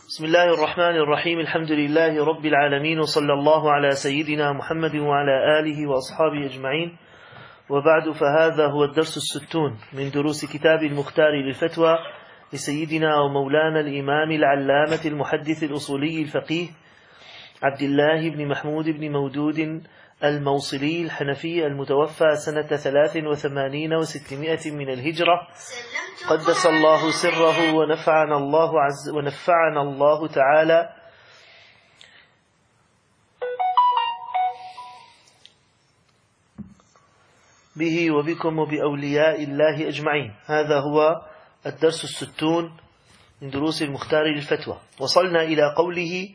بسم الله الرحمن الرحيم. الحمد لله رب العالمين، وصلى الله على سيدنا محمد وعلى آله وأصحابه أجمعين، وبعد، فهذا هو الدرس 60 من دروس كتاب المختار للفتوى لسيدنا ومولانا الإمام العلامة المحدث الأصولي الفقيه عبد الله بن محمود بن مودود الموصلي الحنفي المتوفى سنة 83 و600 من الهجرة، قدس الله سره ونفعنا الله تعالى به وبكم وبأولياء الله أجمعين. هذا هو الدرس 60 من دروس المختار للفتوى. وصلنا إلى قوله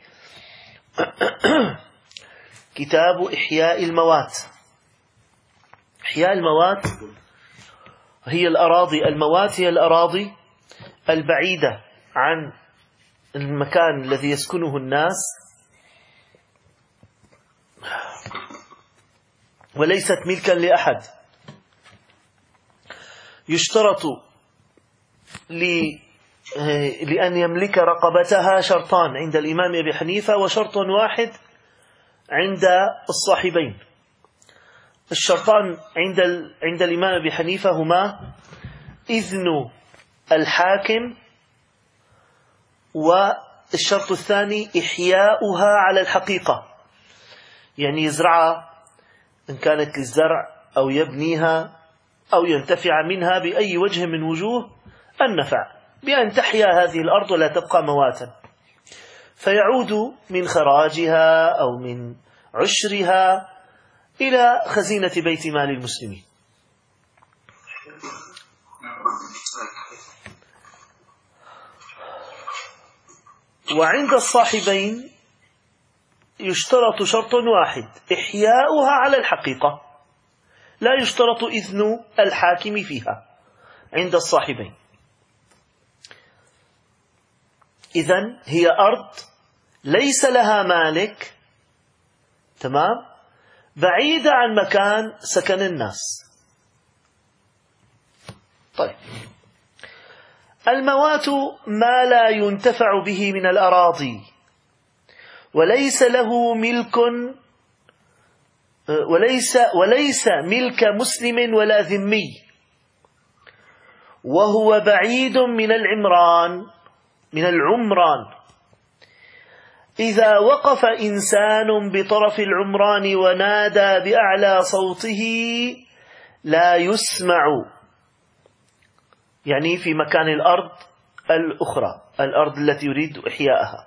كتاب إحياء الموات. إحياء الموات هي الأراضي، الموات هي الأراضي البعيدة عن المكان الذي يسكنه الناس، وليست ملكا لأحد. يشترط لأن يملك رقبتها شرطان عند الإمام أبي حنيفة، وشرط واحد عند الصاحبين. الشرطان عند الإمام أبي حنيفة هما إذن الحاكم، والشرط الثاني إحياؤها على الحقيقة، يعني يزرعها إن كانت للزرع أو يبنيها أو ينتفع منها بأي وجه من وجوه النفع، بأن تحيا هذه الأرض ولا تبقى مواتا، فيعود من خراجها أو من عشرها إلى خزينة بيت مال المسلمين. وعند الصاحبين يشترط شرط واحد، إحياؤها على الحقيقة، لا يشترط إذن الحاكم فيها عند الصاحبين. إذن هي أرض ليس لها مالك، تمام، بعيدة عن مكان سكن الناس. طيب، الموات ما لا ينتفع به من الأراضي، وليس له ملك، وليس ملك مسلم ولا ذمي، وهو بعيد من العمران. إذا وقف إنسان بطرف العمران ونادى بأعلى صوته لا يسمع، يعني في مكان الأرض الأخرى، الأرض التي يريد إحياءها.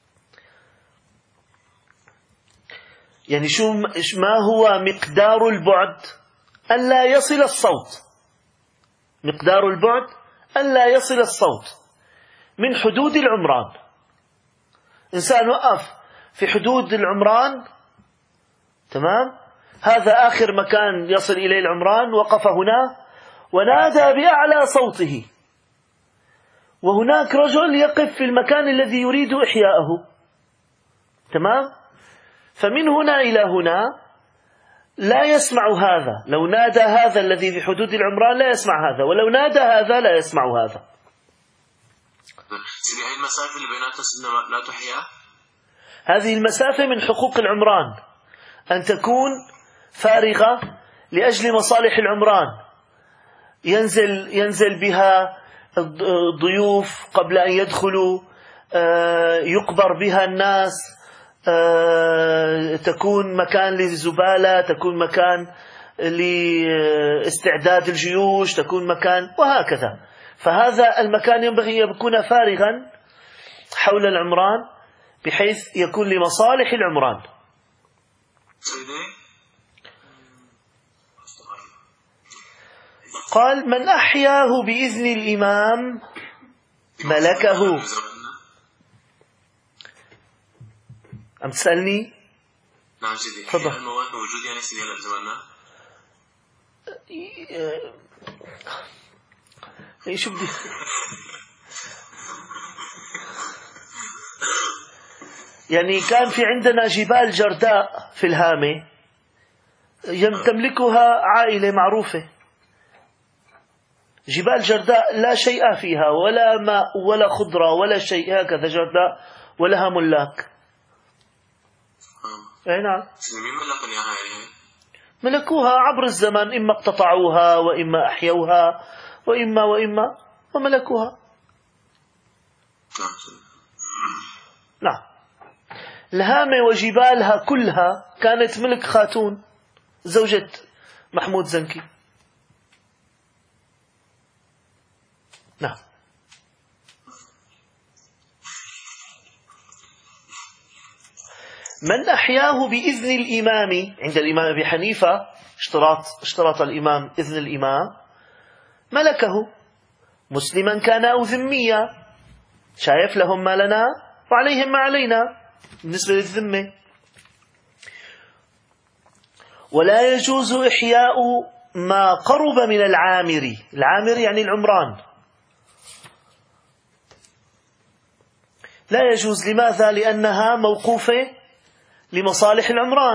يعني ما هو مقدار البعد؟ أن لا يصل الصوت. مقدار البعد أن لا يصل الصوت من حدود العمران. إنسان وقف في حدود العمران، تمام، هذا آخر مكان يصل إليه العمران، وقف هنا ونادى بأعلى صوته، وهناك رجل يقف في المكان الذي يريد إحياءه، تمام، فمن هنا إلى هنا لا يسمع هذا. لو نادى هذا الذي في حدود العمران لا يسمع هذا، ولو نادى هذا لا يسمع هذا. هذه المسافة اللي بيناتها لا تحيا، هذه المسافة من حقوق العمران أن تكون فارغة لأجل مصالح العمران، ينزل بها الضيوف قبل أن يدخلوا، يقبر بها الناس، تكون مكان للزبالة، تكون مكان لاستعداد الجيوش، تكون مكان، وهكذا. فهذا المكان ينبغي أن يكون فارغا حول العمران بحيث يكون لمصالح العمران. قال: من أحياه بإذن الإمام ملكه. أم تسألني؟ نعم سيدي. تفضل. المواد موجود يعني سيدي على زماننا؟ شو بدي يعني كان في عندنا جبال جرداء في الهامة تملكها عائلة معروفة، جبال جرداء لا شيء فيها، ولا ماء ولا خضرة ولا شيء، هكذا جرداء ولها ملاك. أي نعم. ملكوها عبر الزمن، إما اقتطعوها وإما أحيوها وإما وملكوها. نعم. الهامة وجبالها كلها كانت ملك خاتون زوجة محمود زنكي. نعم. من أحياه بإذن الإمام، عند الإمام أبي حنيفة اشتراط الإمام إذن الإمام، ملكه مسلما كان أو ذميا. شايف، لهم ما لنا وعليهم ما علينا بالنسبة للذمة. ولا يجوز إحياء ما قرب من العامر. العامر يعني العمران. لا يجوز. لماذا؟ لأنها موقوفة لمصالح العمران.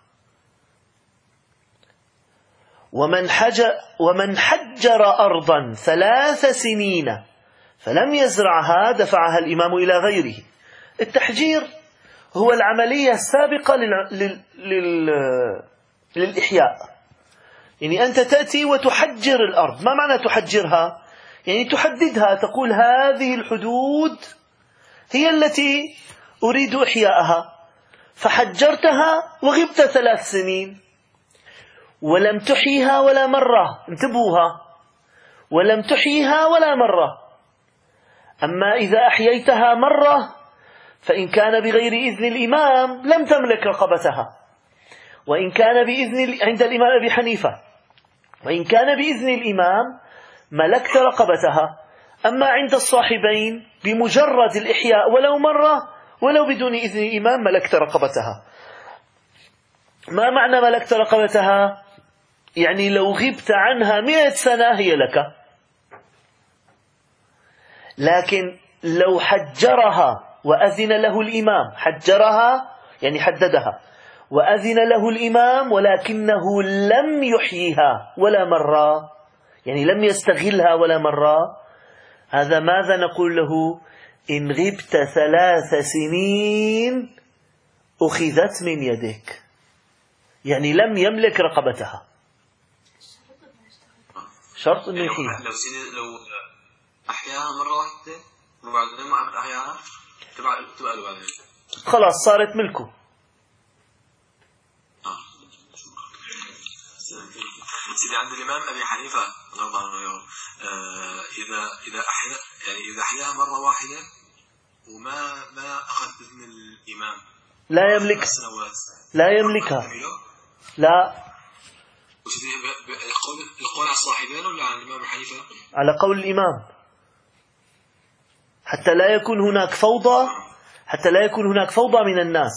ومن حجر أرضا 3 سنين فلم يزرعها دفعها الإمام إلى غيره. التحجير هو العملية السابقة للإحياء. يعني أنت تأتي وتحجر الأرض. ما معنى تحجرها؟ يعني تحددها، تقول هذه الحدود هي التي أريد إحياءها، فحجرتها وغبت 3 سنين ولم تحيها ولا مرة. انتبهوها، ولم تحيها ولا مرة. أما إذا أحييتها مرة فإن كان بغير إذن الإمام لم تملك رقبتها، وإن كان بإذن عند الإمام أبي حنيفة، وإن كان بإذن الإمام ملكت رقبتها. أما عند الصاحبين بمجرد الإحياء ولو مرة ولو بدون إذن الإمام ملكت رقبتها. ما معنى ملكت رقبتها؟ يعني لو غبت عنها 100 سنة هي لك. لكن لو حجرها وأذن له الإمام، حجرها يعني حددها وأذن له الإمام ولكنه لم يحييها ولا مرة، يعني لم يستغلها ولا مرة، هذا ماذا نقول له؟ إن غبت 3 سنين أخذت من يدك، يعني لم يملك رقبتها. شرط إنه يحييها. لو أحياها مرة واحدة وبعدين ما عمل أحياها تبقى له بعدين، خلاص صارت ملكه. سيدي عند الإمام أبي حنيفة رضي الله عنه إذا أحياها مرة واحدة وما أخذ بإذن الإمام لا يملك، لا يملكها. لا. يقول على الصاحبين ولا على الإمام أبي حنيفة؟ على قول الإمام، حتى لا يكون هناك فوضى من الناس.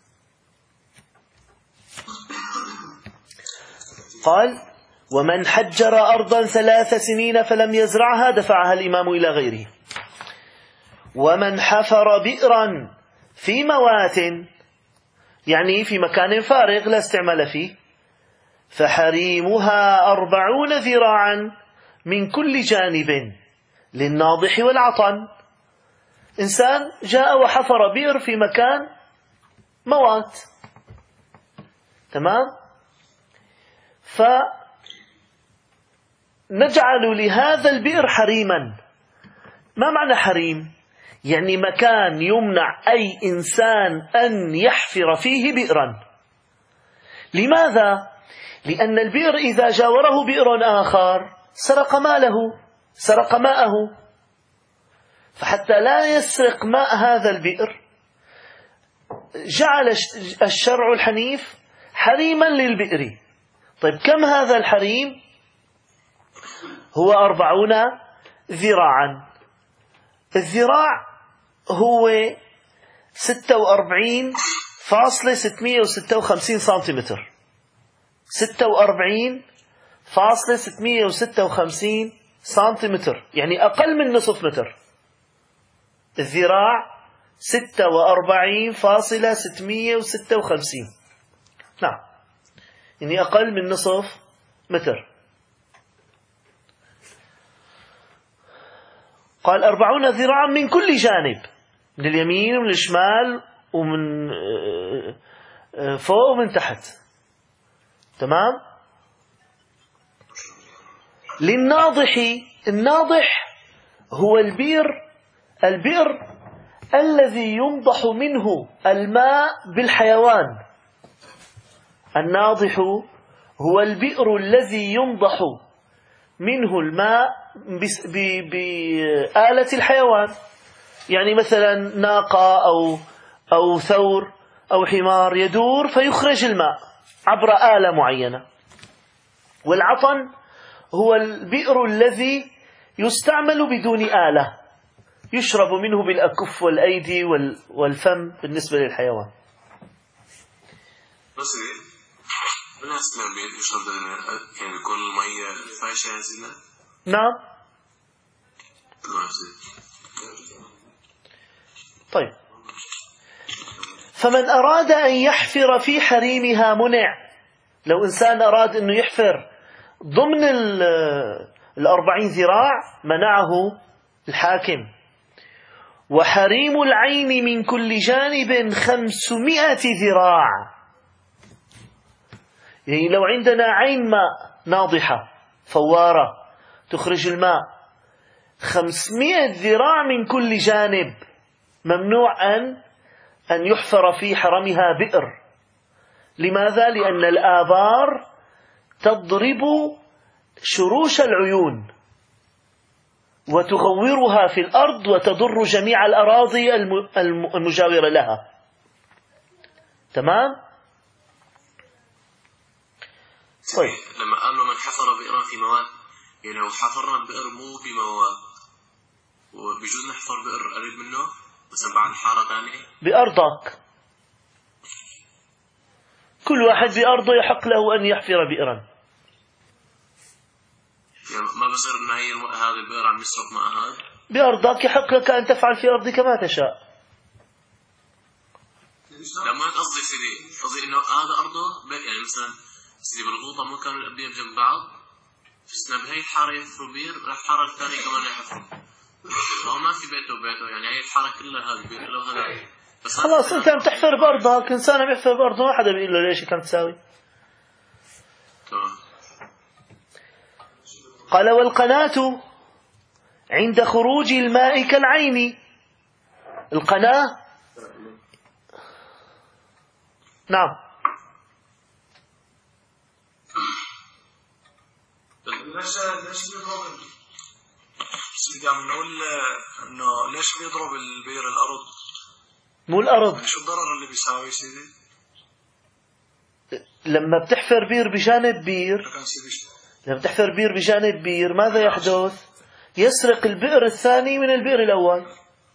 قال: ومن حجر أرضا 3 سنين فلم يزرعها دفعها الإمام إلى غيره. ومن حفر بئرا في موات، يعني في مكان فارغ لا استعمال فيه، فحريمها 40 ذراعا من كل جانب للناضح والعطن. إنسان جاء وحفر بئر في مكان موات، تمام؟ فنجعل لهذا البئر حريما. ما معنى حريم؟ يعني مكان يمنع أي إنسان أن يحفر فيه بئرا. لماذا؟ لأن البئر إذا جاوره بئر آخر سرق ماله، سرق ماءه، فحتى لا يسرق ماء هذا البئر جعل الشرع الحنيف حريما للبئر. طيب كم هذا الحريم؟ هو 40 ذراعا. الذراع هو 46.656 سنتيمتر، 46.656 سنتيمتر، يعني أقل من نصف متر. الذراع 46.656، نعم، يعني أقل من نصف متر. قال 40 ذراعا من كل جانب، من اليمين ومن الشمال ومن فوق ومن تحت. تمام. للناضح، الناضح هو البئر الذي ينضح منه الماء بالحيوان. الناضح هو البئر الذي ينضح منه الماء بآلة الحيوان، يعني مثلا ناقة أو ثور أو حمار يدور فيخرج الماء عبر آلة معينة. والعطن هو البئر الذي يستعمل بدون آلة، يشرب منه بالأكف والأيدي والفم بالنسبة للحيوان. بس بالنسبة يشرب يعني يكون المية فايشة يا سيدنا؟ نعم. طيب، فمن أراد أن يحفر في حريمها منع. لو إنسان أراد أنه يحفر ضمن 40 ذراع منعه الحاكم. وحريم العين من كل جانب 500 ذراع. يعني لو عندنا عين ماء ناضحة فوارة تخرج الماء 500 ذراع من كل جانب، ممنوع أن يحفر في حرمها بئر. لماذا؟ لأن الآبار تضرب شروش العيون وتغورها في الأرض وتضر جميع الأراضي المجاورة لها. تمام؟ طيب، لما قال له من حفر بئرا في مواد، يعني لو حفرنا بئر مو بمواد وبيجوز نحفر بئر قريب منه مثلا بعد حارة ثانية بأرضك. كل واحد بأرضه يحق له أن يحفر بئرا. يعني ما بصير إن هذا البئر عم يسرق مع هذا. بأرضك يحق لك أن تفعل في أرضك ما تشاء. لا، ما قصدي سيدي، قصدي إنه هذا أرضه يعني مثلا سيدي بالغوطة ما كانوا الأنبياء جنب بعض، فسنا بهي الحارة يحفروا بئر، راح الحارة الثانية كمان يحفروا. فهو ما في بيته وبيته، يعني هي الحارة كلها هذا بئر له هذا. بس خلاص أنت عم تحفر بأرضك، إنسان عم يحفر بأرضه ما حدا بيقول له ليش كانت تساوي. قال والقناة عند خروج الماء كالعين. القناة، نعم. ليش بيضرب سيدي؟ عم نقول انه ليش بيضرب البئر الارض مو الارض؟ شو الضرر اللي بيساوي سيدي؟ لما بتحفر بير بجانب بير، لما بتحفر بير بجانب بير ماذا يحدث؟ يسرق البئر الثاني من البئر الأول.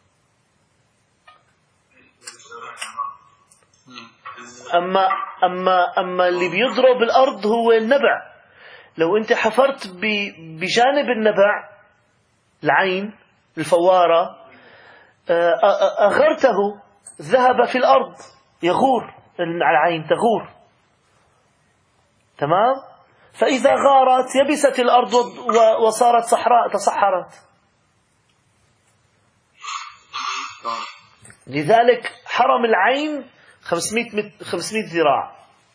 أما اللي بيضرب الأرض هو النبع. لو أنت حفرت بجانب النبع العين الفوارة أغرته، ذهب في الأرض يغور، العين تغور. تمام؟ فإذا غارت يبست الأرض وصارت صحراء، تصحرت. لذلك حرم العين 500 ذراع.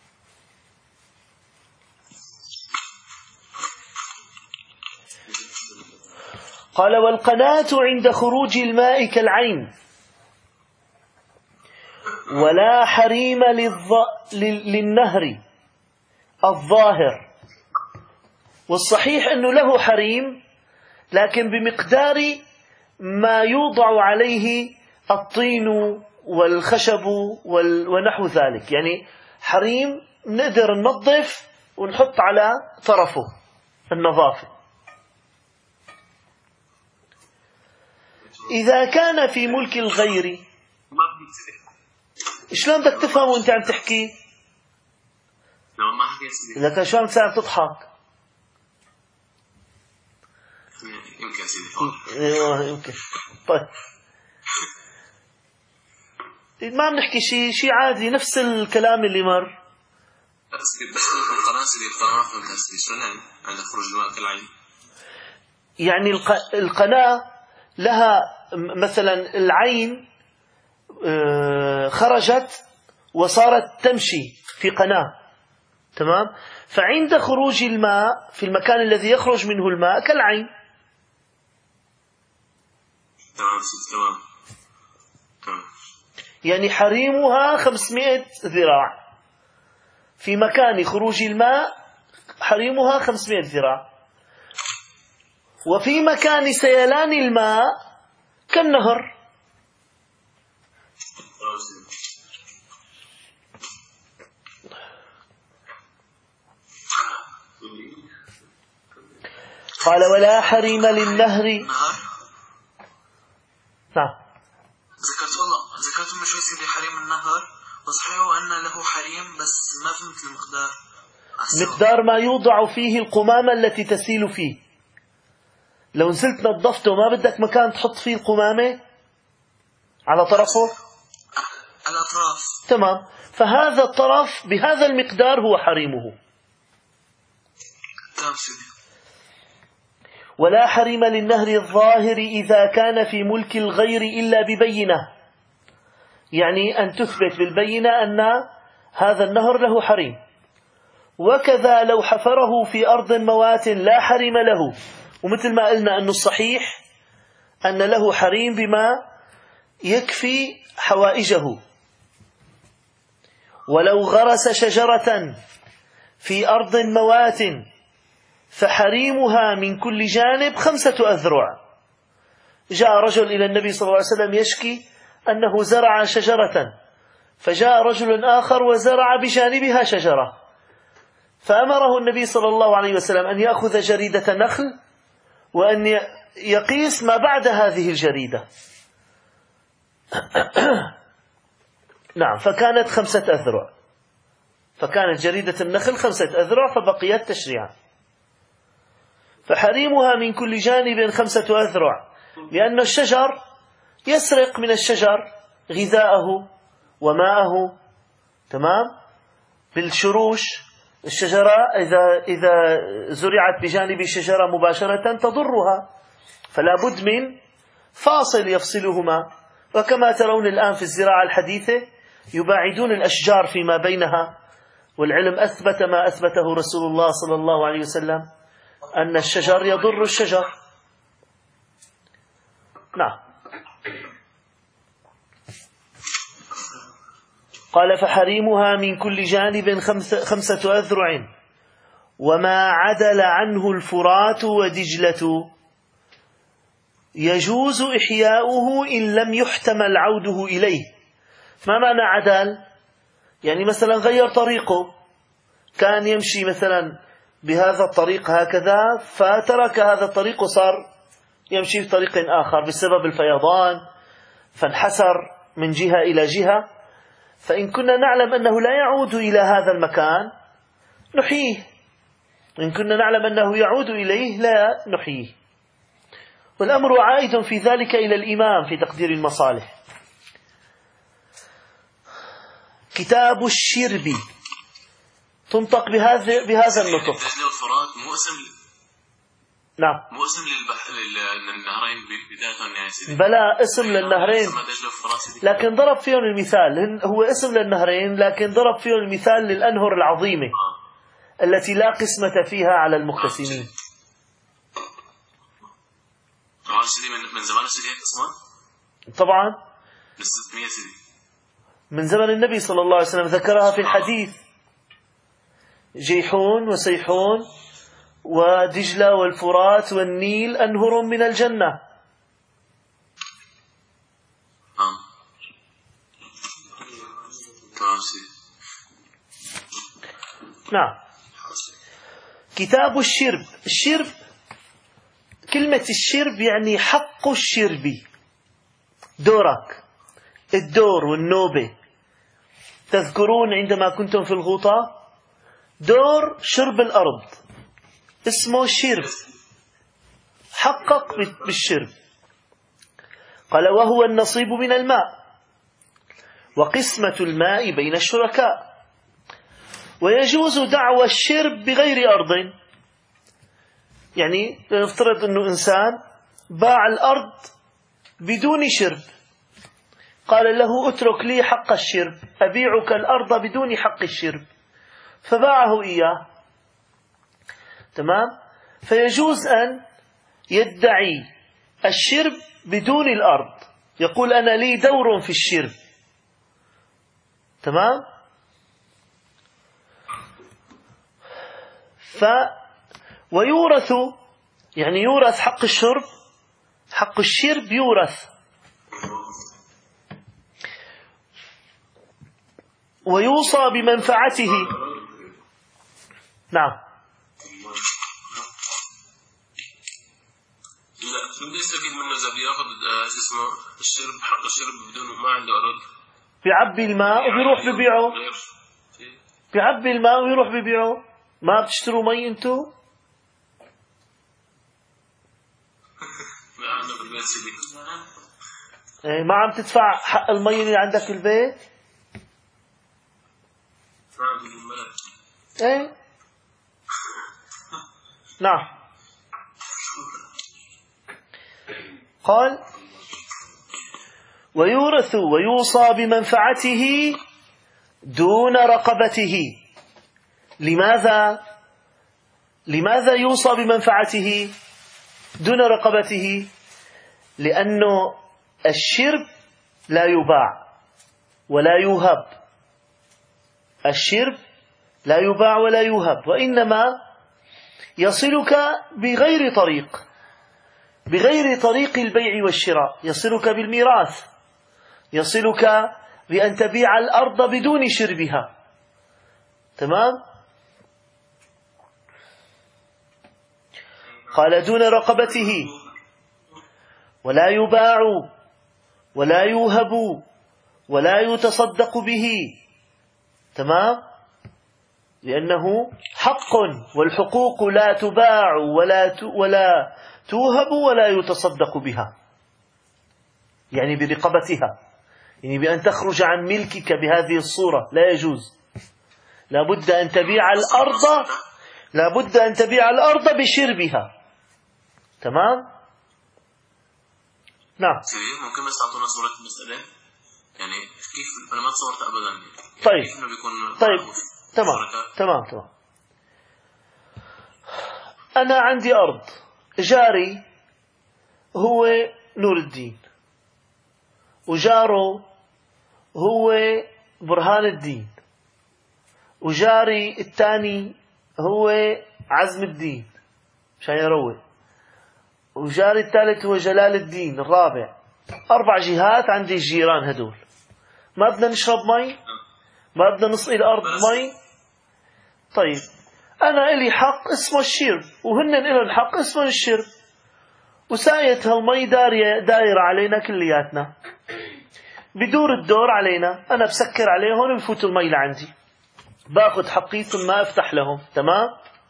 قال والقناة عند خروج الماء كالعين، ولا حريم للنهر الظاهر. والصحيح أنه له حريم لكن بمقدار ما يوضع عليه الطين والخشب ونحو ذلك. يعني حريم نقدر ننظف ونحط على طرفه النظافة. إذا كان في ملك الغير، شلون بدك تفهم وانت عم تحكي؟ إذا كان شو عم تساعد تضحك؟ يمكن سيدي. يمكن. طيب، ما عم نحكي شيء عادي، نفس الكلام اللي مر. بس القناة سيدي، القناة شلون عند خروج الماء كالعين؟ يعني القناة لها مثلا العين خرجت وصارت تمشي في قناة، تمام؟ فعند خروج الماء في المكان الذي يخرج منه الماء كالعين. يعني حريمها 500 ذراع، في مكان خروج الماء حريمها 500 ذراع، وفي مكان سيلان الماء كالنهر. قال ولا حريم للنهر. نعم ذكرت من شوي سيدي حريم النهر، وصحيح أن له حريم بس ما فهمت المقدار. مقدار ما يوضع فيه القمامة التي تسيل فيه. لو نزلت نظفته ما بدك مكان تحط فيه القمامة على طرفه؟ الأطراف. تمام، فهذا الطرف بهذا المقدار هو حريمه. تمام سيدي. ولا حريم للنهر الظاهر إذا كان في ملك الغير إلا ببينة، يعني أن تثبت بالبينة أن هذا النهر له حريم. وكذا لو حفره في أرض موات لا حريم له، ومثل ما قلنا أن الصحيح أن له حريم بما يكفي حوائجه. ولو غرس شجرة في أرض موات فحريمها من كل جانب 5 أذرع. جاء رجل إلى النبي صلى الله عليه وسلم يشكي أنه زرع شجرة، فجاء رجل آخر وزرع بجانبها شجرة، فأمره النبي صلى الله عليه وسلم أن يأخذ جريدة نخل وأن يقيس ما بعد هذه الجريدة. نعم، فكانت 5 أذرع، فكانت جريدة النخل 5 أذرع، فبقيت تشريعا. فحريمها من كل جانب 5 أذرع، لأن الشجر يسرق من الشجر غذاءه وماءه، تمام؟ بالشروش الشجرة إذا زرعت بجانب الشجرة مباشرة تضرها، فلا بد من فاصل يفصلهما. وكما ترون الآن في الزراعة الحديثة يباعدون الأشجار فيما بينها، والعلم أثبت ما أثبته رسول الله صلى الله عليه وسلم أن الشجر يضر الشجر. نعم. قال فحريمها من كل جانب 5 أذرع، وما عدل عنه الفرات ودجلة يجوز إحياؤه إن لم يحتمل عوده إليه. ما معنى عدل؟ يعني مثلا غير طريقه، كان يمشي مثلا بهذا الطريق هكذا فترك هذا الطريق وصار يمشي في طريق آخر بسبب الفيضان فانحسر من جهة إلى جهة، فإن كنا نعلم أنه لا يعود إلى هذا المكان نحييه، إن كنا نعلم أنه يعود إليه لا نحييه. والأمر عائد في ذلك إلى الإمام في تقدير المصالح. كتاب الشرب تنطق بهذا النطق. نعم. مو اسم للنهرين بداية يا سيدي. بلا اسم للنهرين، لكن ضرب فيهم المثال. هو اسم للنهرين لكن ضرب فيهم المثال للأنهر العظيمة التي لا قسمة فيها على المقتسمين. من زمان سيدي اسمه؟ طبعا من 600 سيدي، من زمن النبي صلى الله عليه وسلم، ذكرها في الحديث: جيحون وسيحون ودجلة والفرات والنيل أنهر من الجنة. نعم. كتاب الشرب. الشرب، كلمة الشرب يعني حق الشرب، دورك، الدور والنوبة. تذكرون عندما كنتم في الغوطة دور شرب الأرض اسمه شرب، حقق بالشرب. قال وهو النصيب من الماء وقسمة الماء بين الشركاء. ويجوز دعوى الشرب بغير أرض، يعني نفترض أنه إنسان باع الأرض بدون شرب، قال له اترك لي حق الشرب، أبيعك الأرض بدون حق الشرب، فباعه إياه. تمام؟ فيجوز أن يدعي الشرب بدون الأرض، يقول أنا لي دور في الشرب. تمام؟ ويورث، يعني يورث حق الشرب، حق الشرب يورث، ويوصى بمنفعته. نعم. لا بدي استفيد منه إذا بياخذ اسمه الشرب، حق الشرب بدون ما عنده أرض، بيعبي الماء وبيروح ببيعه، بيعبي الماء ويروح ببيعه. ما بتشتروا مي انتو؟ ما عندنا بالبيت سيدي. ما عم تدفع حق المي اللي عندك البيت؟ ما عندي بالبلد. ايه نعم. قال ويورث ويوصى بمنفعته دون رقبته. لماذا يوصى بمنفعته دون رقبته؟ لأنه الشرب لا يباع ولا يوهب، الشرب لا يباع ولا يوهب، وإنما يصلك بغير طريق البيع والشراء، يصلك بالميراث، يصلك بأن تبيع الأرض بدون شربها. تمام؟ قال دون رقبته، ولا يباع ولا يوهب ولا يتصدق به. تمام؟ لأنه حق، والحقوق لا تباع ولا توهب ولا يتصدق بها، يعني برقبتها، يعني بأن تخرج عن ملكك بهذه الصورة لا يجوز. لابد أن تبيع الأرض بشربها. تمام؟ نعم. ممكن بس تعطونا صورة المسألة، يعني كيف أنا ما تصورت أبدا. طيب كيف إنه بيكون تمام. أنا عندي أرض، جاري هو نور الدين، وجاره هو برهان الدين، وجاري الثاني هو عزم الدين مشان يروق، وجاري الثالث هو جلال الدين الرابع. 4 جهات عندي الجيران هدول. ما بدنا نشرب مي؟ ما بدنا نسقي الأرض مي؟ طيب أنا إلي حق اسمه الشرب، وهن إلهم حق اسمه الشرب، وساية هالمي دايرة علينا كلياتنا، بدور الدور علينا. أنا بسكر عليهم بفوت المي لعندي، باخذ حقي ثم أفتح لهم. تمام؟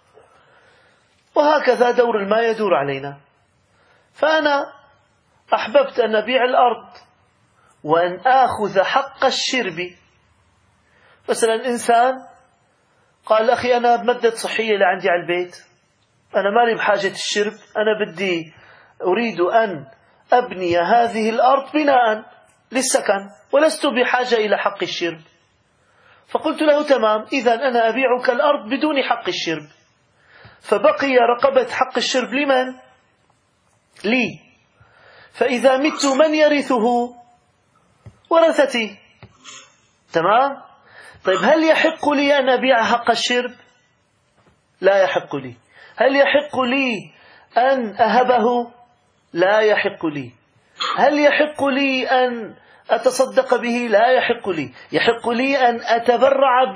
وهكذا دور الماء يدور علينا. فأنا أحببت أن أبيع الأرض وأن آخذ حق الشرب. مثلا إنسان قال أخي أنا بمدد صحية لعندي على البيت، أنا مالي بحاجة الشرب، أنا أريد أن أبني هذه الأرض بناء للسكن، ولست بحاجة إلى حق الشرب. فقلت له تمام، إذن أنا أبيعك الأرض بدون حق الشرب، فبقي رقبة حق الشرب لمن؟ لي. فإذا مت من يرثه؟ ورثتي. تمام؟ طيب هل يحق لي أن أبيع حق الشرب؟ لا يحق لي. هل يحق لي أن أهبه؟ لا يحق لي. هل يحق لي أن أتصدق به؟ لا يحق لي. يحق لي أن أتبرع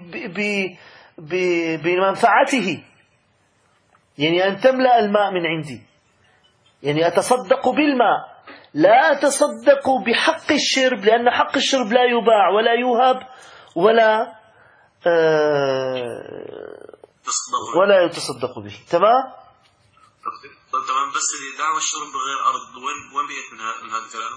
بمنفعته، يعني أن تملأ الماء من عندي، يعني أتصدق بالماء، لا أتصدق بحق الشرب، لأن حق الشرب لا يباع ولا يوهب ولا يتصدق به. تمام؟ تمام. بس اللي دعوة الشرب بغير أرض وين بيت من هذا الكلام؟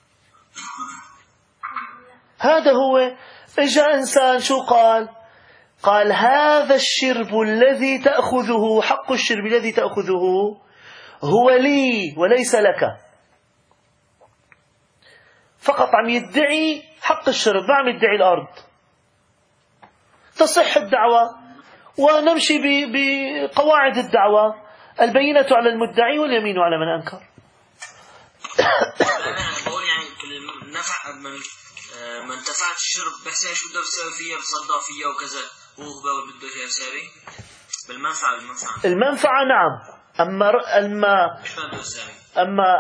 هذا هو. إجا إنسان شو قال هذا الشرب الذي تأخذه، حق الشرب الذي تأخذه هو لي وليس لك. فقط عم يدعي حق الشرب، ما عم يدعي الأرض. تصح الدعوة ونمشي بقواعد الدعوة: البينة على المدعي واليمين على من أنكر. يعني نفع ما انتفعت الشرب بس شو بده يسوي فيها، بصدق فيها وكذا، هو بده يسوي بالمنفعة. المنفعة نعم، أما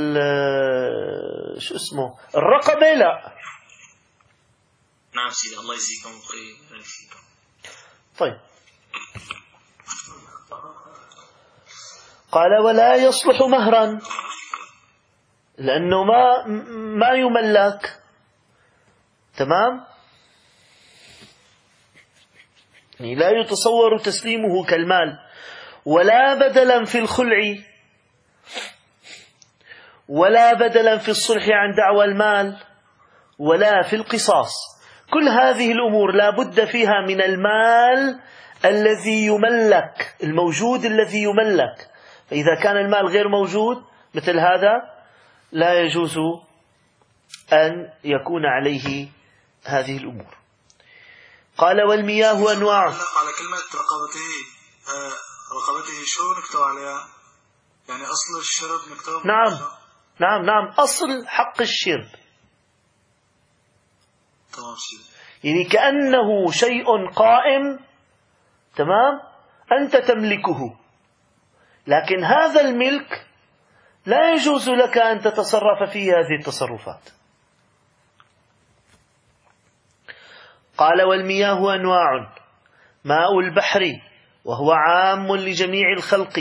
شو اسمه الرقبة لا. نعم سيدي، الله يجزيكم خير. طيب، قال: ولا يصلح مهرا، لأنه ما يملك. تمام، يعني لا يتصور تسليمه كالمال. ولا بدلا في الخلع، ولا بدلا في الصلح عن دعوى المال، ولا في القصاص. كل هذه الأمور لا بد فيها من المال الذي يملك، الموجود الذي يملك. فإذا كان المال غير موجود مثل هذا لا يجوز أن يكون عليه هذه الأمور. قال: والمياه أنواع. على كلمة رقبته شو نكتب عليها؟ يعني أصل الشرب نكتب. نعم أصل حق الشرب. تمام. يعني كأنه شيء قائم، تمام، أنت تملكه، لكن هذا الملك لا يجوز لك أن تتصرف فيه هذه التصرفات. قال: والمياه أنواع: ماء البحر وهو عام لجميع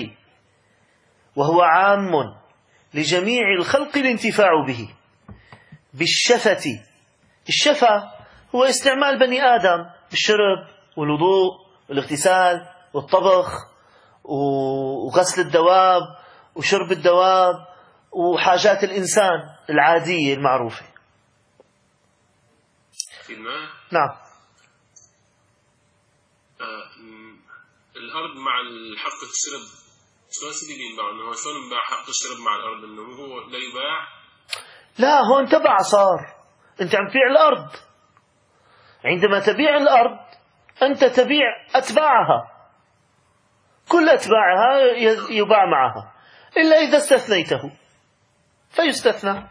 الخلق الانتفاع به بالشفة. الشفة هو استعمال بني آدم بالشرب والوضوء والاغتسال والطبخ وغسل الدواب وشرب الدواب وحاجات الإنسان العادية المعروفة. في الماء. نعم. الأرض مع الحق الشرب شلون سيدي ينباع؟ إنه شلون ينباع حق الشرب مع الأرض؟ إنه هو لا يباع؟ لا، هون تبع صار. أنت عم تبيع الأرض. عندما تبيع الأرض أنت تبيع أتباعها، كل أتباعها يباع معها، إلا إذا استثنيته فيستثنى.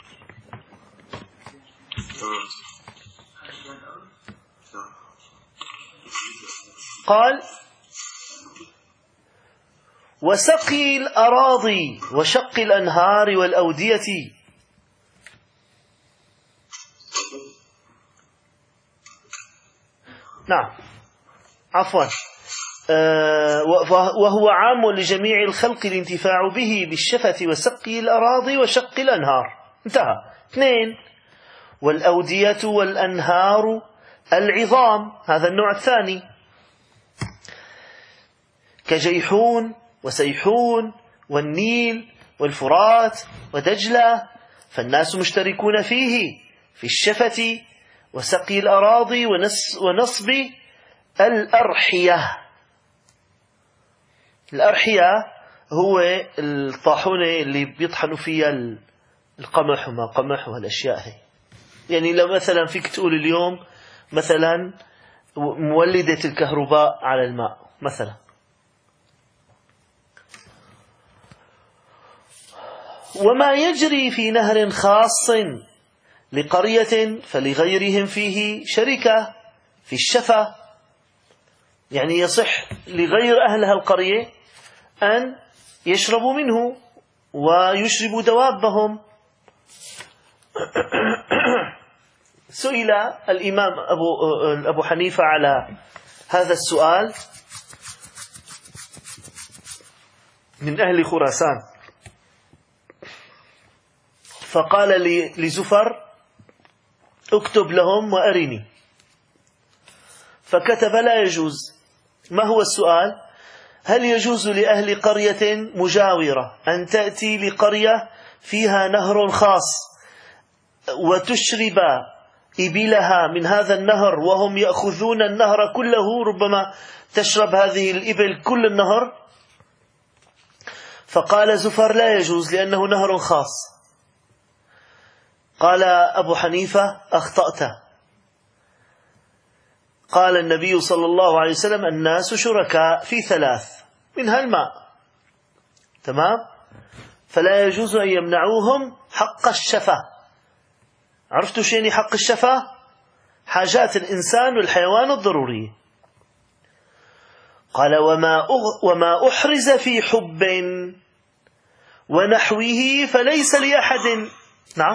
قال: وسقي الأراضي وشق الأنهار والأودية. نعم، عفوا، وهو عام لجميع الخلق الانتفاع به بالشفة وسقي الأراضي وشق الأنهار. انتهى. 2. والأودية والأنهار العظام، هذا النوع الثاني، كجيحون وسيحون والنيل والفرات ودجلة، فالناس مشتركون فيه في الشفة وسقي الأراضي ونصب الأرحية. الأرحية هو الطاحونة اللي بيطحنوا فيها القمح وما قمح والأشياء هي. يعني لو مثلا فيك تقول اليوم مثلا مولدة الكهرباء على الماء مثلا. وما يجري في نهر خاص لقرية فلغيرهم فيه شركة في الشفة، يعني يصح لغير أهلها القرية أن يشربوا منه ويشربوا دوابهم. سئل الإمام أبو حنيفة على هذا السؤال من أهل خراسان، فقال لزفر: اكتب لهم وأرني. فكتب: لا يجوز. ما هو السؤال؟ هل يجوز لأهل قرية مجاورة أن تأتي لقرية فيها نهر خاص وتشرب إبلها من هذا النهر وهم يأخذون النهر كله، ربما تشرب هذه الإبل كل النهر؟ فقال زفر: لا يجوز، لأنه نهر خاص. قال أبو حنيفة: أخطأت. قال النبي صلى الله عليه وسلم: الناس شركاء في ثلاث، منها الماء. تمام؟ فلا يجوز أن يمنعوهم حق الشفاة. عرفتوا شيء حق الشفاة؟ حاجات الإنسان والحيوان الضرورية. قال: وما أحرز في حب ونحوه فليس لأحد. نعم،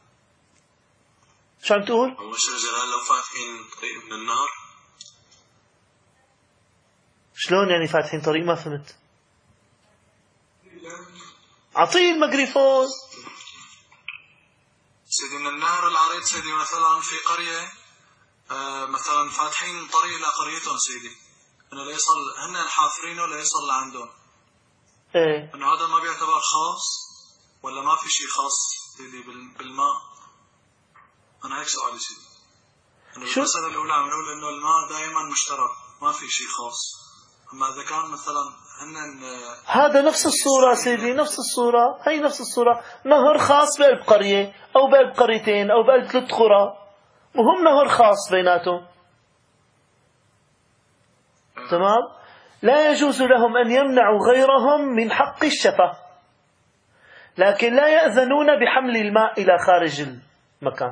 شو عم تقول؟ أول شيء جلال لو فاتحين طريق من النار. شلون يعني فاتحين طريق؟ ما فهمت. أعطيه الميكروفون. سيدي من النهر العريض سيدي، مثلا في قرية مثلا فاتحين طريق لقريتهم سيدي، انه ليصل هن حافرينه ليصل لعندهم. ايه، انه هذا ما بيعتبر خاص ولا ما في شيء خاص سيدي بالماء؟ انا هيك سؤالي سيدي. انه المسألة الأولى عم نقول انه الماء دائما مشترك، ما في شيء خاص. اما اذا كان مثلا هذا نفس الصورة سيدي، نفس الصورة، هي نفس الصورة. نهر خاص بقلب قرية أو بقلب قريتين أو بقلب 3 قرى، وهم نهر خاص بيناتهم. تمام؟ لا يجوز لهم أن يمنعوا غيرهم من حق الشفاة، لكن لا يأذنون بحمل الماء إلى خارج المكان.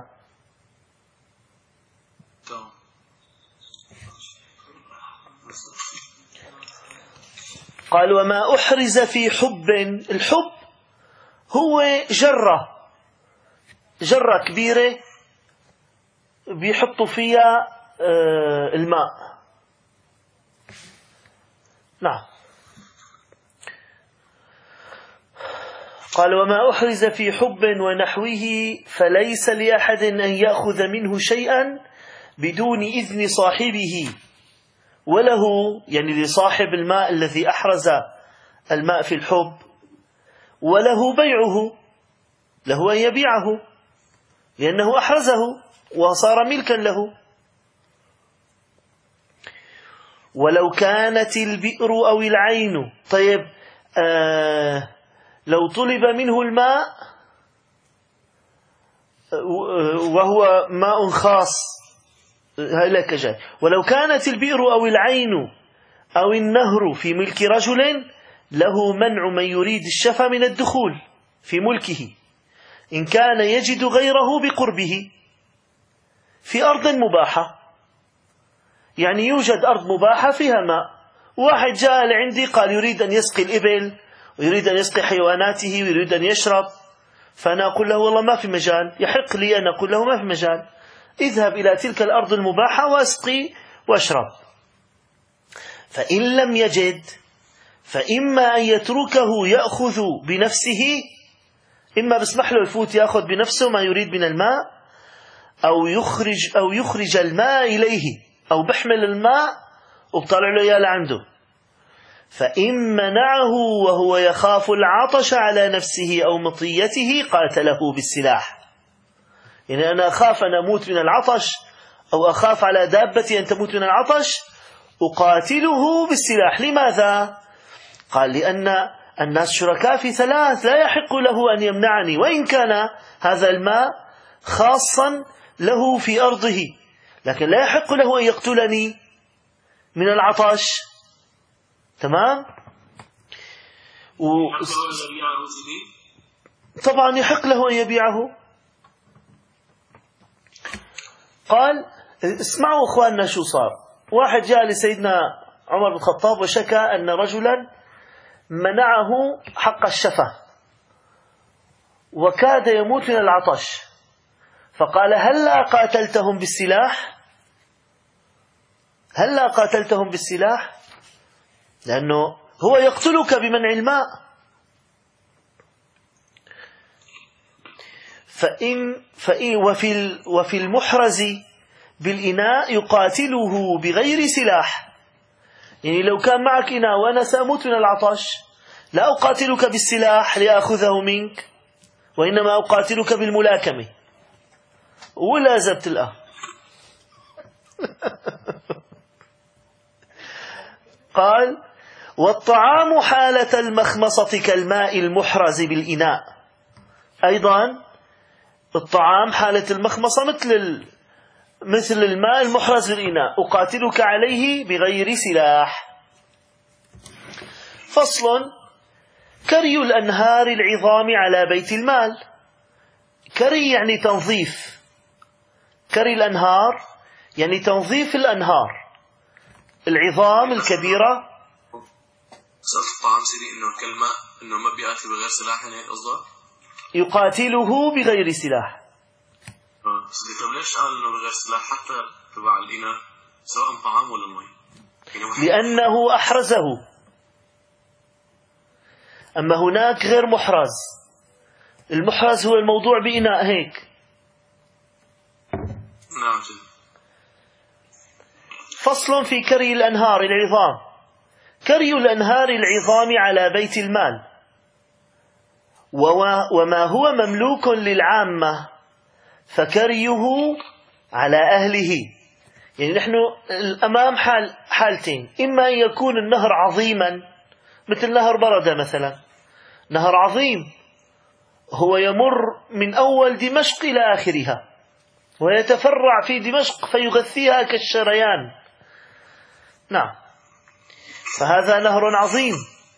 قال: وما أحرز في حب. الحب هو جرة كبيرة بيحطوا فيها الماء. نعم. قال: وما أحرز في حب ونحوه فليس لأحد أن يأخذ منه شيئا بدون إذن صاحبه، وله يعني لصاحب الماء الذي أحرز الماء في الحب، وله بيعه، له أن يبيعه لأنه أحرزه وصار ملكا له. ولو كانت البئر أو العين. طيب، لو طلب منه الماء وهو ماء خاص، هلك جاي. ولو كانت البئر أو العين أو النهر في ملك رجل، له منع من يريد الشفا من الدخول في ملكه إن كان يجد غيره بقربه في أرض مباحة. يعني يوجد أرض مباحة فيها ماء، واحد جاء لعندي قال يريد أن يسقي الإبل ويريد أن يسقي حيواناته ويريد أن يشرب، فأنا أقول له والله ما في مجال، يحق لي أن أقول له ما في مجال، اذهب إلى تلك الأرض المباحة واسقي واشرب. فإن لم يجد فإما أن يتركه يأخذ بنفسه، إما بسمح له يفوت يأخذ بنفسه ما يريد من الماء، أو يخرج الماء إليه، أو بحمل الماء وبطلع له إياه لعنده. فإن منعه وهو يخاف العطش على نفسه أو مطيته قاتله بالسلاح. يعني أنا أخاف أن أموت من العطش، أو أخاف على دابتي أن تموت من العطش، أقاتله بالسلاح. لماذا؟ قال: لأن الناس شركاء في ثلاث، لا يحق له أن يمنعني، وإن كان هذا الماء خاصا له في أرضه، لكن لا يحق له أن يقتلني من العطش. تمام؟ طبعا يحق له أن يبيعه. قال: اسمعوا أخواننا شو صار. واحد جاء لسيدنا عمر بن الخطاب وشكى أن رجلا منعه حق الشفا وكاد يموت من العطش، فقال: هلا قاتلتهم بالسلاح؟ هلا قاتلتهم بالسلاح؟ لأنه هو يقتلك بمنع الماء. وفي المحرز بالإناء يقاتله بغير سلاح. يعني لو كان معك إناء وأنا سأموت من العطش، لا أقاتلك بالسلاح لأخذه منك، وإنما أقاتلك بالملاكمة. ولا زبت الآن. قال: والطعام حالة المخمصة كالماء المحرز بالإناء. أيضا الطعام حالة المخمصة مثل الماء المحرز بالإناء، أقاتلك عليه بغير سلاح. فصل: كري الأنهار العظام على بيت المال. كري يعني تنظيف. كري الأنهار يعني تنظيف الأنهار العظام الكبيرة. سألت الطعام سيدي إنه الكلمة إنه ما بيقاتل بغير سلاح، يعني قصدك يقاتله بغير سلاح. سيدي طب ليش قال إنه بغير سلاح حتى تبع الإناء سواء طعام ولا مي؟ يعني لأنه أحرزه. أما هناك غير محرز. المحرز هو الموضوع بإناء هيك. نعم سيدي. فصل في كري الأنهار العظام. كري الأنهار العظام على بيت المال وما هو مملوك للعامة فكريه على أهله. يعني نحن أمام حالتين: إما أن يكون النهر عظيما مثل نهر بردة مثلا، نهر عظيم هو يمر من أول دمشق إلى آخرها ويتفرع في دمشق فيغذيها كالشريان. نعم، فهذا نهر عظيم.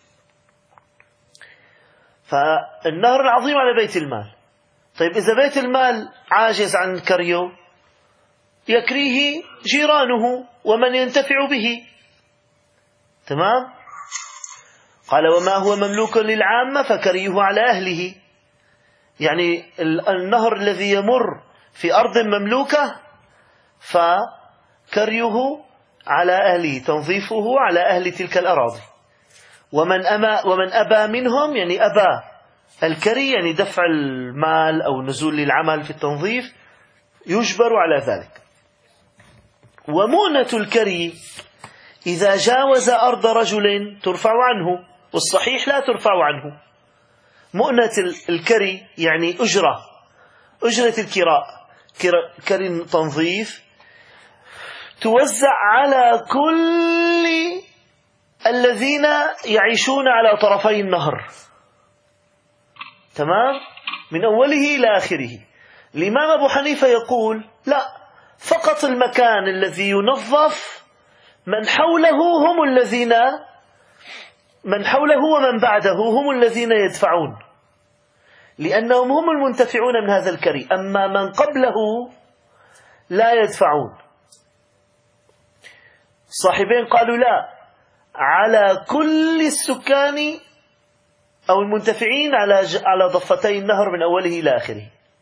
فالنهر العظيم على بيت المال. طيب إذا بيت المال عاجز عن كريه يكريه جيرانه ومن ينتفع به. تمام؟ قال: وما هو مملوك للعامة فكريه على أهله. يعني النهر الذي يمر في أرض مملوكة فكريه على أهله، تنظيفه على أهل تلك الأراضي. ومن أبى منهم، يعني أبى الكري يعني دفع المال أو نزول للعمل في التنظيف، يجبر على ذلك. ومؤنة الكري إذا جاوز أرض رجل ترفع عنه، والصحيح لا ترفع عنه. مؤنة الكري يعني أجرة الكراء، كري تنظيف توزع على كل الذين يعيشون على طرفي النهر. تمام؟ من أوله إلى آخره. الإمام أبو حنيفة يقول: لا، فقط المكان الذي ينظف من حوله ومن بعده هم الذين يدفعون، لأنهم هم المنتفعون من هذا الكري، أما من قبله لا يدفعون. الصاحبين قالوا: لا، على كل السكان أو المنتفعين على ضفتي النهر من أوله إلى آخره.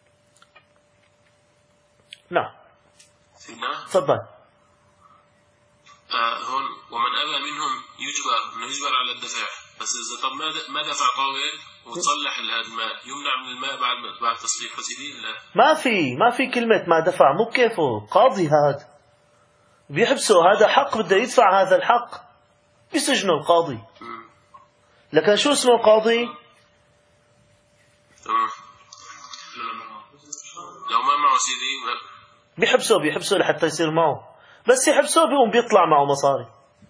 نعم. تفضل. هون ومن أبى منهم يجبر على الدفع، بس إذا طب ما دفع قوي وتصلح الماء يمنع من الماء بعد تصليح وسيدي. ما في كلمة ما دفع، مو كيفه قاضي هذا بيحبسه، هذا حق بده يدفع هذا الحق بيسجنه القاضي. لكن شو اسمه قاضي؟ لو ما معه سيدي بيحبسه لحتى يصير معه، بس يحبسه بيقوم بيطلع معه مصاري.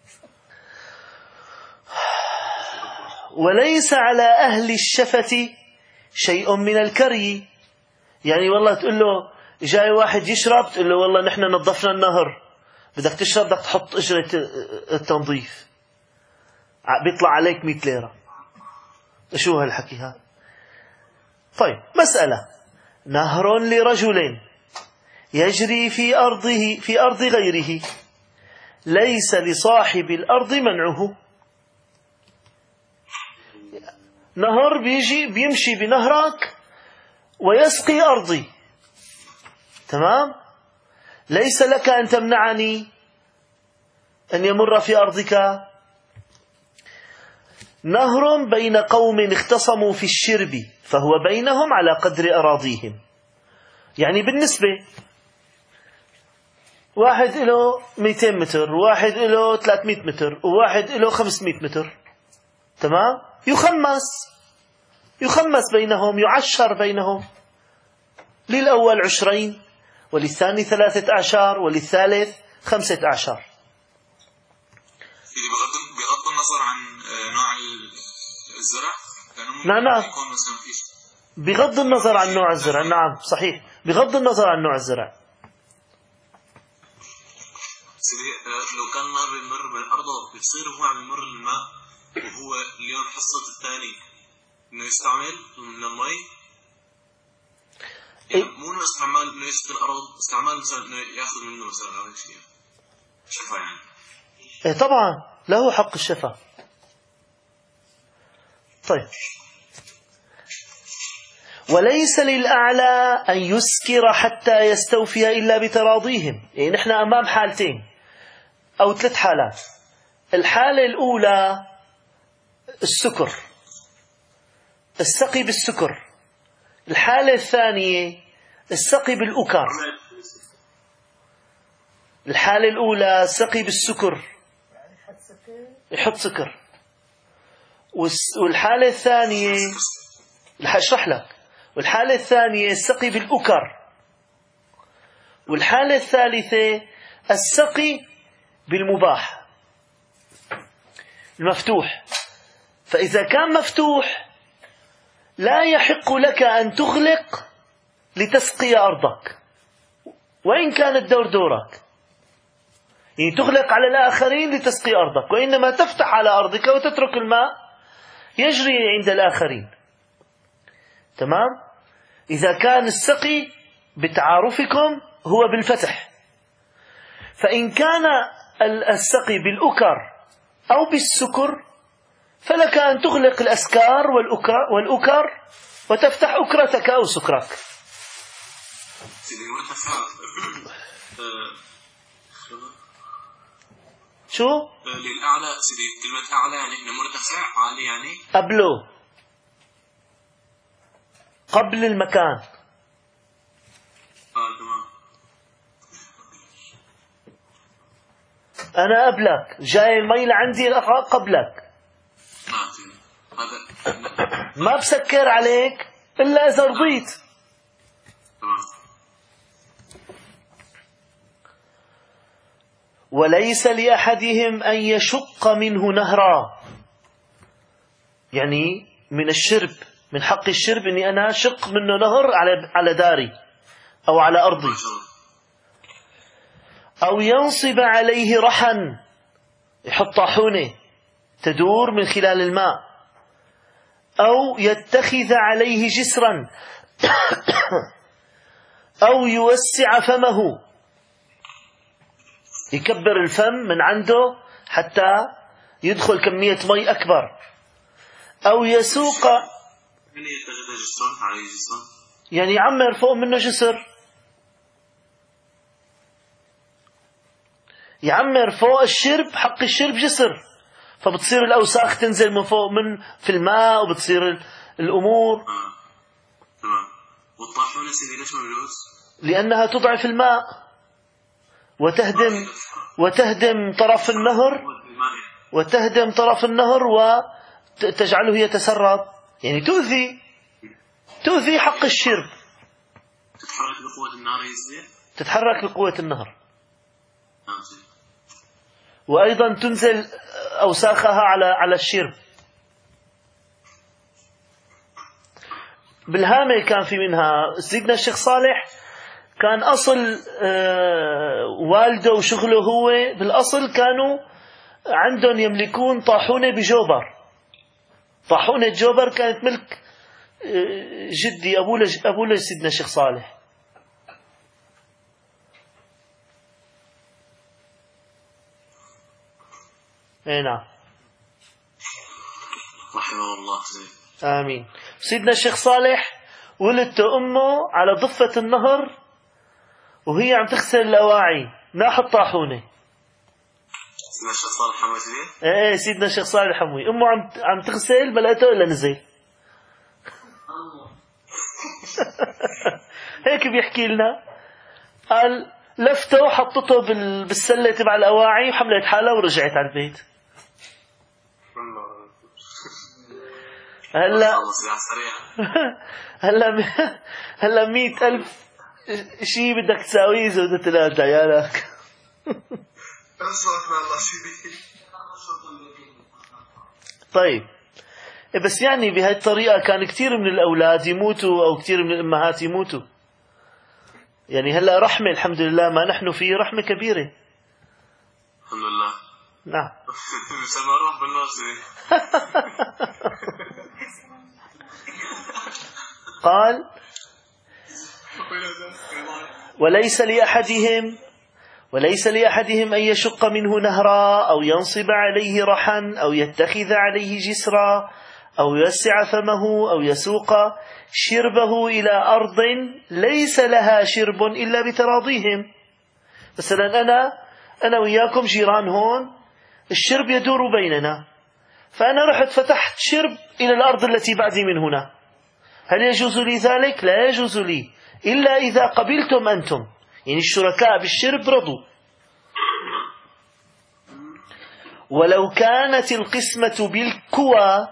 وليس على أهل الشفة شيء من الكري. يعني والله تقول له جاي واحد يشرب، تقول له والله نحن نظفنا النهر، بدك تشرب بدك تحط أجرة التنظيف، بيطلع عليك 100 ليرة. شو هالحكي هذا؟ طيب، مسألة: نهر لرجل يجري في أرض غيره ليس لصاحب الأرض منعه. نهر بيمشي بنهرك ويسقي أرضي، تمام؟ ليس لك أن تمنعني أن يمر في أرضك. نهر بين قوم اختصموا في الشرب فهو بينهم على قدر أراضيهم. يعني بالنسبة واحد له 200 متر، واحد له 300 متر، وواحد له 500 متر، تمام؟ يخمس بينهم، يعشر بينهم، للأول 20 وللثاني 3 أعشار وللثالث 5 أعشار. بغض النظر عن نوع الزرع، نعم. بغض النظر عن نوع الزرع. نعم صحيح، بغض النظر عن نوع الزرع. لو كان ما بيمر بالأرض بتصير هو عم يمر الماء، وهو اليوم حصة الثاني إنه يستعمل من المي، يعني مو إنه استعمال إنه يسقي الأرض، استعمال مثلا إنه يأخذ منه مثلا أو شيء شفا يعني. طبعا له حق الشفا. طيب، وليس للأعلى أن يسكر حتى يستوفي إلا بتراضيهم. يعني نحن أمام حالتين أو 3 حالات. الحالة الأولى السكر، السقي بالسكر. الحالة الثانية السقي بالأكر. الحالة الأولى السقي بالسكر، يحط سكر. والحالة الثانية أشرح لك. والحالة الثانية السقي بالأكر. والحالة الثالثة السقي بالمباح المفتوح. فإذا كان مفتوح لا يحق لك أن تغلق لتسقي أرضك، وإن كان الدور دورك. يعني تغلق على الآخرين لتسقي أرضك، وإنما تفتح على أرضك وتترك الماء يجري عند الآخرين. تمام؟ إذا كان السقي بتعارفكم هو بالفتح. فإن كان السقي بالأكر أو بالسكر فلك أن تغلق الأسكار والأكر وتفتح أكرتك أو سكرك. شو؟ للأعلى سيدي، كلمة أعلى يعني إنه مرتفع عالي يعني قبله، قبل المكان. تمام. أنا قبلك، جاي المي لعندي قبلك، ما بسكر عليك إلا إذا رضيت. وليس لأحدهم أن يشق منه نهرا. يعني من الشرب، من حق الشرب أني أنا أشق منه نهر على داري أو على أرضي، أو ينصب عليه رحا، يحط طاحونة تدور من خلال الماء، أو يتخذ عليه جسرا أو يوسع فمه، يكبر الفم من عنده حتى يدخل كمية مي أكبر، أو يسوق، يعني يعمر فوق منه جسر، يعمر فوق الشرب، حق الشرب جسر، فبتصير الأوساخ تنزل من فوق من في الماء، وبتصير الأمور. والطاحونة سيدي ليش ما بيجوز؟ لأنها تضعف الماء وتهدم طرف النهر، وتهدم طرف النهر وتجعله يتسرب، يعني تؤذي حق الشرب. تتحرك بقوة النهر يزيد، تتحرك بقوة النهر، وأيضا تنزل أوساخها على الشرب. بالهامة كان في منها سيدنا الشيخ صالح، كان أصل والده وشغله هو بالأصل كانوا عندهم يملكون طاحونة بجوبر. طاحونة جوبر كانت ملك جدي أبو سيدنا الشيخ صالح. نعم، رحمه الله. آمين. سيدنا الشيخ صالح ولدت أمه على ضفة النهر وهي عم تغسل الأواعي ناح الطاحونة. سيدنا الشيخ صالح حموي سيدي؟ ايه سيدنا الشيخ صالح حموي، أمه عم تغسل ما لقيته إلا نزل. هيك بيحكي لنا، قال لفته وحطته بالسلة تبع الأواعي وحملت حالها ورجعت على البيت. هلا 100,000 شيء بدك تساويه إذا بدك تلاقي عيالك. طيب، بس يعني بهذه الطريقة كان كثير من الأولاد يموتوا أو كثير من الأمهات يموتوا. يعني هلأ رحمة الحمد لله ما نحن فيه رحمة كبيرة الحمد لله. نعم. مسمى روح بالناصري. قال وليس لأحدهم أن يشق منه نهرا أو ينصب عليه رحا أو يتخذ عليه جسرا أو يوسع فمه أو يسوق شربه إلى أرض ليس لها شرب إلا بتراضيهم. مثلا أنا وياكم جيران هون، الشرب يدور بيننا، فأنا رحت فتحت شرب إلى الأرض التي بعدي من هنا، هل يجوز لي ذلك؟ لا يجوز لي إلا إذا قبلتم أنتم، يعني الشركاء بالشرب رضوا. ولو كانت القسمة بالكوى،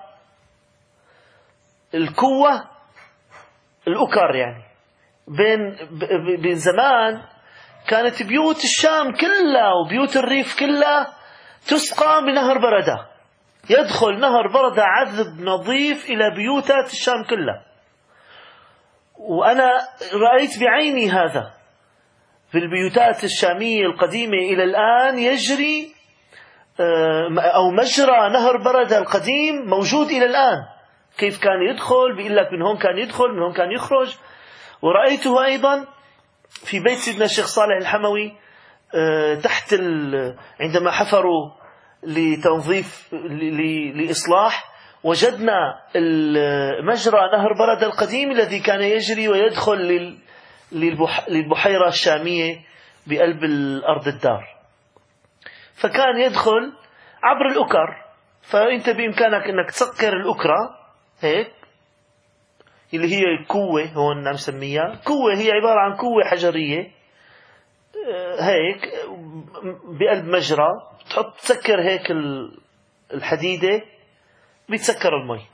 الكوى الأكر، يعني بين زمان كانت بيوت الشام كلها وبيوت الريف كلها تسقى بنهر بردة، يدخل نهر بردة عذب نظيف إلى بيوتات الشام كلها. وأنا رأيت بعيني هذا في البيوتات الشامية القديمة إلى الآن يجري، أو مجرى نهر بردة القديم موجود إلى الآن، كيف كان يدخل، بيقول لك من هون كان يدخل من هون كان يخرج. ورأيته أيضا في بيت سيدنا الشيخ صالح الحموي تحت عندما حفروا لتنظيف لإصلاح، وجدنا مجرى نهر بردة القديم الذي كان يجري ويدخل للبحيرة الشامية بقلب الأرض الدار، فكان يدخل عبر الأكر. فأنت بإمكانك أنك تسكر الأكرة هيك، اللي هي كوة، هون عم سميها كوة، هي عبارة عن كوة حجرية هيك بقلب مجرى، تحط تسكر هيك الحديدة بيتسكر المي.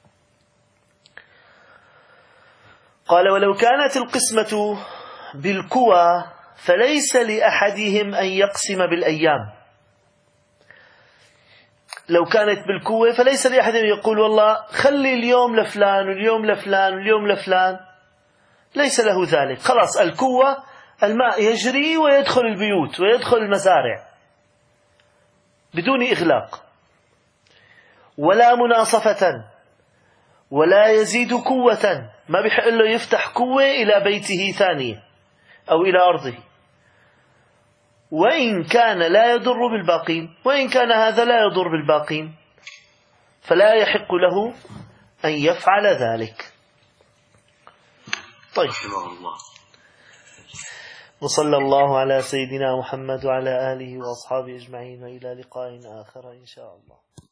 قال ولو كانت القسمة بالكوى فليس لأحدهم أن يقسم بالأيام. لو كانت بالكوة فليس لأحدهم يقول والله خلي اليوم لفلان واليوم لفلان واليوم لفلان، ليس له ذلك. خلاص الكوة الماء يجري ويدخل البيوت ويدخل المزارع بدون إغلاق، ولا مناصفة، ولا يزيد كوة، ما بيحق له يفتح كوة إلى بيته ثانية أو إلى أرضه، وإن كان لا يضر بالباقين، وإن كان هذا لا يضر بالباقين فلا يحق له أن يفعل ذلك. طيب، وصلى الله على سيدنا محمد وعلى آله وأصحابه أجمعين، وإلى لقاء آخر إن شاء الله.